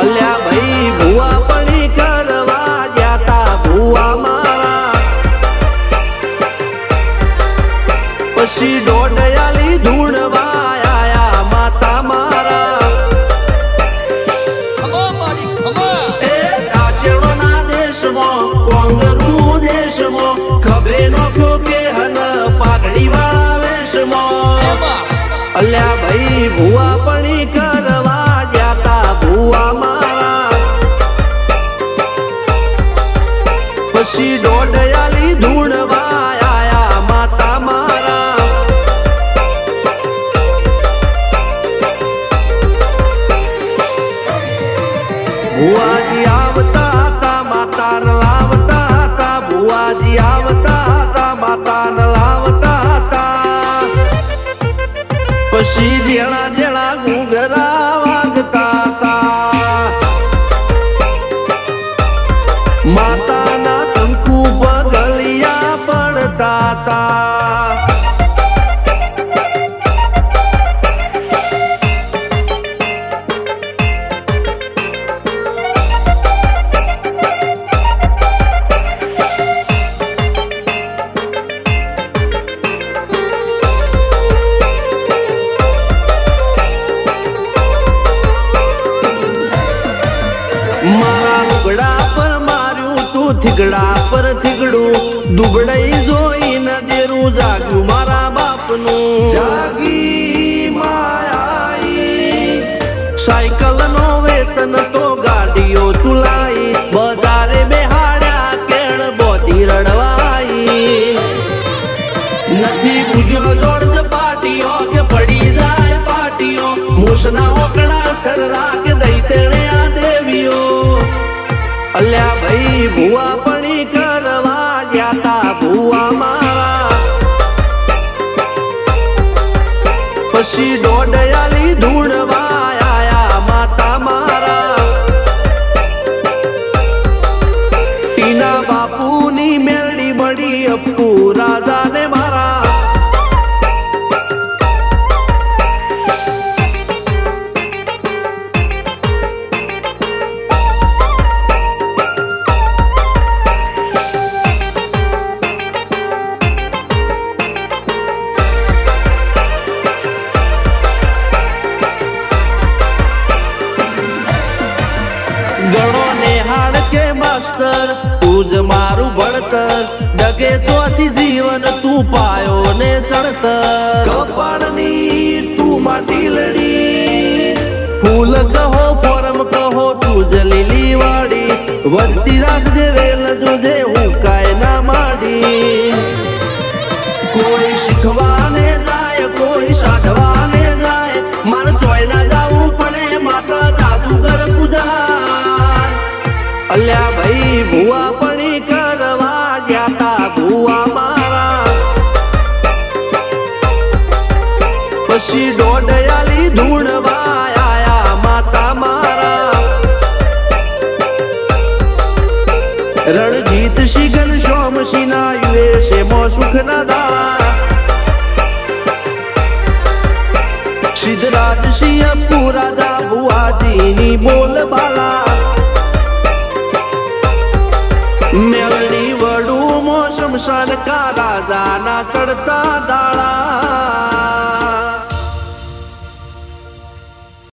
અલ્યા ભાઈ ભુવા પણી કરવા જાતા ભુવા મારા પછી દોડયાલી ધૂણવા આયા માતા મારા એ રાચણોના દેશમાં કોંગરુ દેશમાં ખભે નોખો કે હન પાઘડી વાળા વેશમાં અલ્યા ભાઈ ભુવા પણી કરવા જાતા ભુવા મારા પછી દોડયાલી ધૂણવા આયા માતા મારા ભુવાજી આવતા હતા માતાને લાવતા હતા ભુવાજી આવતા હતા માતાને લાવતા હતા પછી જેણા જેણા ઘૂંઘરા વાગતા હતા માતાના કંકુ પગલિયા પડતા હતા મારા લુગડા પર માર્યું તું થીગડા પર થીગડું દુબળાઈ જોઈને દેરું જાગ્યું મારા બાપનું જાગી માયાઈ સાયકલ નો વેતન તો ગાડીઓ તુલાઈ બજારે બેહાડ્યા કેણ બોધી રડવાઈ નથી પૂજ્યો જોડ પાટીઓ કે પડી જાય પાટીઓ મૂસના ઓકડા થરરા કે દઈ તેણે આ દેવીઓ અલ્યા ભાઈ ભુવા પણી કરવા જાતા ભુવા મારા પછી દોડયાલી ધૂણવા આયા માતા મારા ટીના બાપુની મેરડી મળી અપ્પુ રાજાને મારા ગણો નેહાળ કે માસ્ટર તું જ મારું ભણતર ડગે તોથી જીવન તું પાયો ને ચણતર કપાળની તું માટી લડી ફૂલ કહો ફોરમ કહો તું જ લીલી વાડી વધતી રાખજે વેલ જોજે હું કાય ના માડી કોઈ શીખવાને જાય કોઈ સાધવાને જાય મારે ચોય ના જાવું પડે માતા જાદુગર પૂજા અલ્યા ભાઈ ભુવા પણી કરવા જાતા ભુવા મારા પછી દોડયાલી ધૂણવા આયા માતા મારા રણજીત સિંહ ઘનશ્યામ સિંહના યુએસે મો સુખના દાળા સિદ્ધરાજ સિંહ અપ્પુ રાજા ભુવાજીની બોલબાલા મેલડી વડું મો શમશાન કા રાજા ના ચડતા દાળા